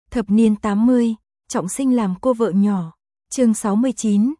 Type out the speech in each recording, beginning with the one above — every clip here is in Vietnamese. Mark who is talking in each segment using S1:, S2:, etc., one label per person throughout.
S1: Thập niên 80, trọng sinh làm cô vợ nhỏ. Chương 69,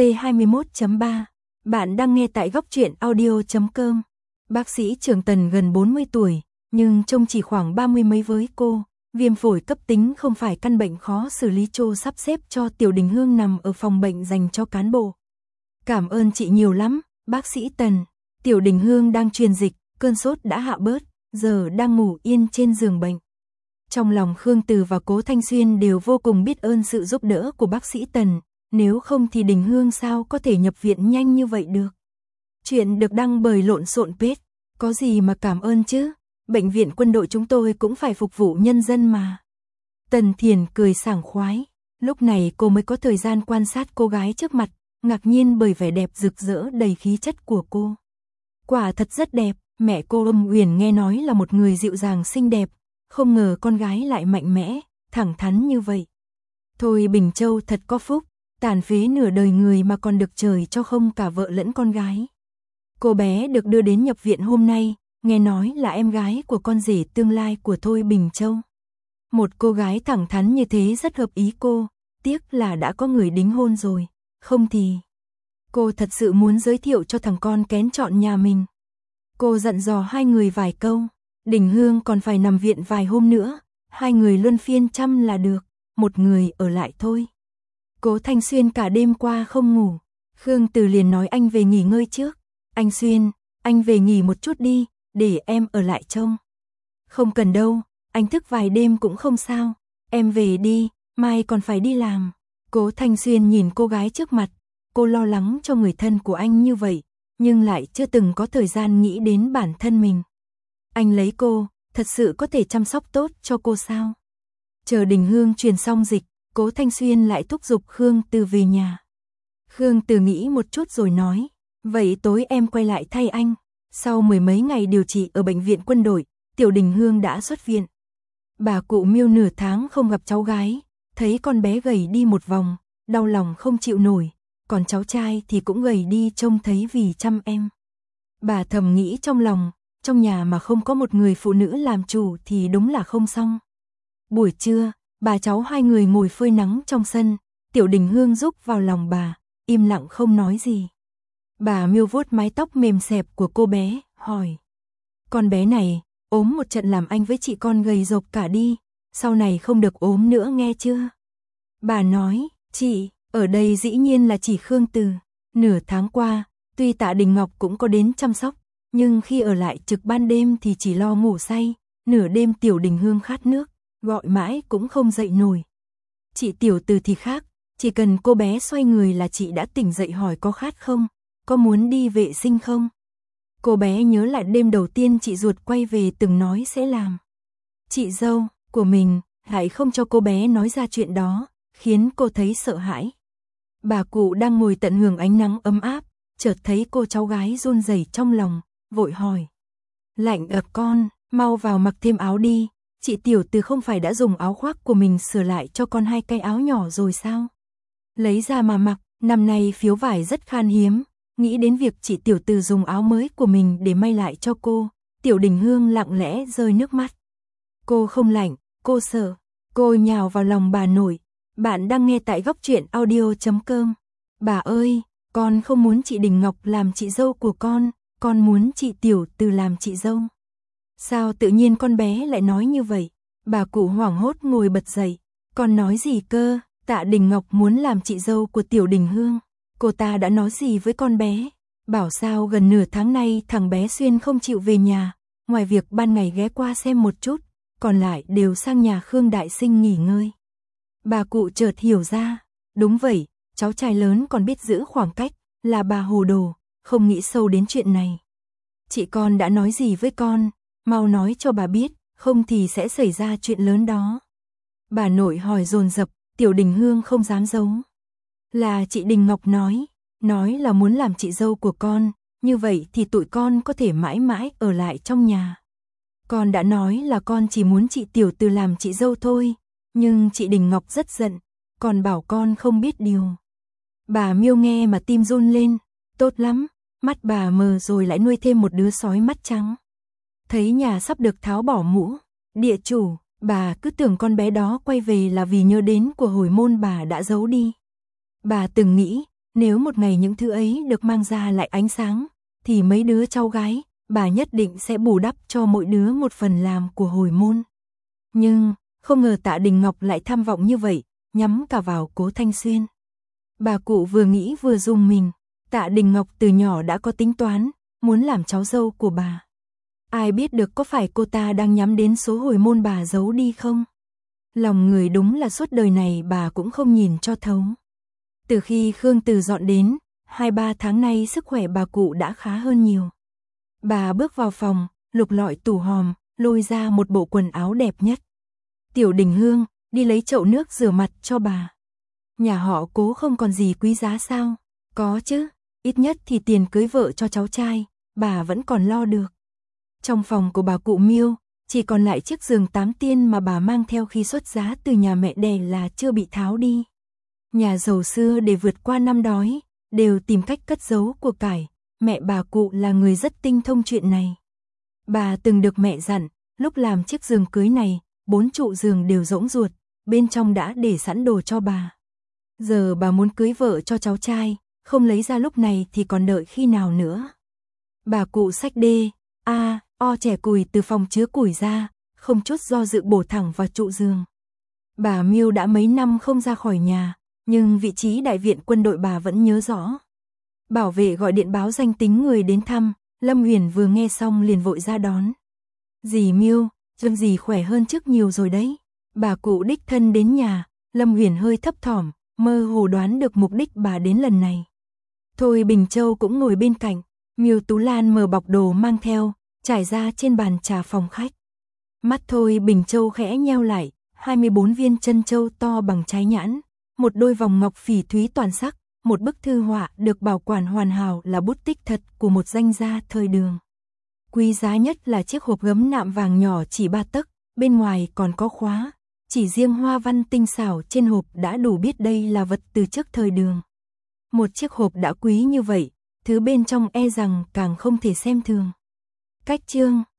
S1: C21.3. Bạn đang nghe tại góc truyện audio.com. Bác sĩ Trường Tần gần 40 tuổi, nhưng trông chỉ khoảng 30 mấy với cô. Viêm phổi cấp tính không phải căn bệnh khó xử lý, Trô sắp xếp cho Tiểu Đình Hương nằm ở phòng bệnh dành cho cán bộ. Cảm ơn chị nhiều lắm, bác sĩ Tần. Tiểu Đình Hương đang truyền dịch, cơn sốt đã hạ bớt, giờ đang ngủ yên trên giường bệnh. Trong lòng Khương Từ và Cố Thanh Xuyên đều vô cùng biết ơn sự giúp đỡ của bác sĩ Tần, nếu không thì Đình Hương sao có thể nhập viện nhanh như vậy được. Chuyện được đăng bởi Lộn Xộn Page, có gì mà cảm ơn chứ, bệnh viện quân đội chúng tôi cũng phải phục vụ nhân dân mà. Tần Thiền cười sảng khoái, lúc này cô mới có thời gian quan sát cô gái trước mặt, ngạc nhiên bởi vẻ đẹp rực rỡ đầy khí chất của cô. Quả thật rất đẹp, mẹ cô Uyển nghe nói là một người dịu dàng xinh đẹp, không ngờ con gái lại mạnh mẽ, thẳng thắn như vậy. Thôi Bình Châu thật có phúc, tàn phế nửa đời người mà còn được trời cho không cả vợ lẫn con gái. Cô bé được đưa đến nhập viện hôm nay, nghe nói là em gái của con rể tương lai của Thôi Bình Châu. Một cô gái thẳng thắn như thế rất hợp ý cô, tiếc là đã có người đính hôn rồi, không thì... Cô thật sự muốn giới thiệu cho thằng con kén chọn nhà mình. Cô dặn dò hai người vài câu, Đình Hương còn phải nằm viện vài hôm nữa, hai người luân phiên chăm là được, một người ở lại thôi. Cố Thanh Xuyên cả đêm qua không ngủ, Khương Từ liền nói anh về nghỉ ngơi trước. Anh Xuyên, anh về nghỉ một chút đi, để em ở lại trông. Không cần đâu, anh thức vài đêm cũng không sao, em về đi, mai còn phải đi làm. Cố Thanh Xuyên nhìn cô gái trước mặt, cô lo lắng cho người thân của anh như vậy, nhưng lại chưa từng có thời gian nghĩ đến bản thân mình. Anh lấy cô, thật sự có thể chăm sóc tốt cho cô sao? Chờ Đình Hương truyền xong dịch, Cố Thanh Xuyên lại thúc giục Khương Từ về nhà. Khương Từ nghĩ một chút rồi nói, vậy tối em quay lại thay anh. Sau mười mấy ngày điều trị ở bệnh viện quân đội, Tiểu Đình Hương đã xuất viện. Bà cụ Miêu nửa tháng không gặp cháu gái, thấy con bé gầy đi một vòng, đau lòng không chịu nổi, còn cháu trai thì cũng gầy đi trông thấy vì chăm em. Bà thầm nghĩ trong lòng, trong nhà mà không có một người phụ nữ làm chủ thì đúng là không xong. Buổi trưa, bà cháu hai người ngồi phơi nắng trong sân, Tiểu Đình Hương rúc vào lòng bà, im lặng không nói gì. Bà Miêu vuốt mái tóc mềm xẹp của cô bé, hỏi. Con bé này, ốm một trận làm anh với chị con gầy rộc cả đi, sau này không được ốm nữa nghe chưa? Bà nói, chị, ở đây dĩ nhiên là chỉ Khương Từ. Nửa tháng qua, tuy Tạ Đình Ngọc cũng có đến chăm sóc, nhưng khi ở lại trực ban đêm thì chỉ lo ngủ say, nửa đêm Tiểu Đình Hương khát nước, gọi mãi cũng không dậy nổi. Chị Tiểu Từ thì khác, chỉ cần cô bé xoay người là chị đã tỉnh dậy hỏi có khát không, có muốn đi vệ sinh không. Cô bé nhớ lại đêm đầu tiên chị ruột quay về từng nói sẽ làm. Chị dâu của mình lại không cho cô bé nói ra chuyện đó, khiến cô thấy sợ hãi. Bà cụ đang ngồi tận hưởng ánh nắng ấm áp, chợt thấy cô cháu gái run rẩy trong lòng, vội hỏi. Lạnh con, mau vào mặc thêm áo đi, chị Tiểu Từ không phải đã dùng áo khoác của mình sửa lại cho con hai cái áo nhỏ rồi sao? Lấy ra mà mặc, năm nay phiếu vải rất khan hiếm, nghĩ đến việc chị Tiểu Từ dùng áo mới của mình để may lại cho cô, Tiểu Đình Hương lặng lẽ rơi nước mắt. Cô không lạnh, cô sợ, cô nhào vào lòng bà nội. Bạn đang nghe tại góc truyện audio.com. Bà ơi, con không muốn chị Đình Ngọc làm chị dâu của con muốn chị Tiểu Từ làm chị dâu. Sao tự nhiên con bé lại nói như vậy? Bà cụ hoảng hốt ngồi bật dậy. Con nói gì cơ? Tạ Đình Ngọc muốn làm chị dâu của Tiểu Đình Hương. Cô ta đã nói gì với con bé? Bảo sao gần nửa tháng nay thằng bé Xuyên không chịu về nhà, ngoài việc ban ngày ghé qua xem một chút, còn lại đều sang nhà Khương Đại Sinh nghỉ ngơi. Bà cụ chợt hiểu ra, đúng vậy, cháu trai lớn còn biết giữ khoảng cách, là bà hồ đồ, không nghĩ sâu đến chuyện này. Chị con đã nói gì với con, mau nói cho bà biết, không thì sẽ xảy ra chuyện lớn đó. Bà nội hỏi dồn dập, Tiểu Đình Hương không dám giấu. Là chị Đình Ngọc nói là muốn làm chị dâu của con, như vậy thì tụi con có thể mãi mãi ở lại trong nhà. Con đã nói là con chỉ muốn chị Tiểu Từ làm chị dâu thôi, nhưng chị Đình Ngọc rất giận, còn bảo con không biết điều. Bà Miêu nghe mà tim run lên, tốt lắm, mắt bà mờ rồi lại nuôi thêm một đứa sói mắt trắng. Thấy nhà sắp được tháo bỏ mũ, địa chủ, Bà cứ tưởng con bé đó quay về là vì nhớ đến của hồi môn bà đã giấu đi. Bà từng nghĩ, nếu một ngày những thứ ấy được mang ra lại ánh sáng, thì mấy đứa cháu gái, bà nhất định sẽ bù đắp cho mỗi đứa một phần làm của hồi môn. Nhưng, không ngờ Tạ Đình Ngọc lại tham vọng như vậy, nhắm cả vào Cố Thanh Xuyên. Bà cụ vừa nghĩ vừa rùng mình, Tạ Đình Ngọc từ nhỏ đã có tính toán, muốn làm cháu dâu của bà. Ai biết được có phải cô ta đang nhắm đến số hồi môn bà giấu đi không? Lòng người đúng là suốt đời này bà cũng không nhìn cho thấu. Từ khi Khương Từ dọn đến, 2-3 tháng nay sức khỏe bà cụ đã khá hơn nhiều. Bà bước vào phòng, lục lọi tủ hòm, lôi ra một bộ quần áo đẹp nhất. Tiểu Đình Hương, đi lấy chậu nước rửa mặt cho bà. Nhà họ Cố không còn gì quý giá sao? Có chứ, ít nhất thì tiền cưới vợ cho cháu trai, bà vẫn còn lo được. Trong phòng của bà cụ Miêu, chỉ còn lại chiếc giường 8 tiên mà bà mang theo khi xuất giá từ nhà mẹ đẻ là chưa bị tháo đi. Nhà giàu xưa để vượt qua năm đói, đều tìm cách cất giấu của cải, mẹ bà cụ là người rất tinh thông chuyện này. Bà từng được mẹ dặn, lúc làm chiếc giường cưới này, 4 trụ giường đều rỗng ruột, bên trong đã để sẵn đồ cho bà. Giờ bà muốn cưới vợ cho cháu trai, không lấy ra lúc này thì còn đợi khi nào nữa. Bà cụ xách trẻ củi từ phòng chứa củi ra, không chút do dự bổ thẳng vào trụ giường. Bà Miêu đã mấy năm không ra khỏi nhà, nhưng vị trí đại viện quân đội bà vẫn nhớ rõ. Bảo vệ gọi điện báo danh tính người đến thăm, Lâm Huyền vừa nghe xong liền vội ra đón. Dì Miêu, trông dì khỏe hơn trước nhiều rồi đấy. Bà cụ đích thân đến nhà, Lâm Huyền hơi thấp thỏm, mơ hồ đoán được mục đích bà đến lần này. Thôi Bình Châu cũng ngồi bên cạnh, Miêu Tú Lan mở bọc đồ mang theo, trải ra trên bàn trà phòng khách. Mắt Thôi Bình Châu khẽ nheo lại, 24 viên chân châu to bằng trái nhãn, một đôi vòng ngọc phỉ thúy toàn sắc, một bức thư họa được bảo quản hoàn hảo là bút tích thật của một danh gia thời Đường. Quý giá nhất là chiếc hộp gấm nạm vàng nhỏ chỉ 3 tấc, bên ngoài còn có khóa, chỉ riêng hoa văn tinh xảo trên hộp đã đủ biết đây là vật từ trước thời Đường. Một chiếc hộp đã quý như vậy, thứ bên trong e rằng càng không thể xem thường. Cách chương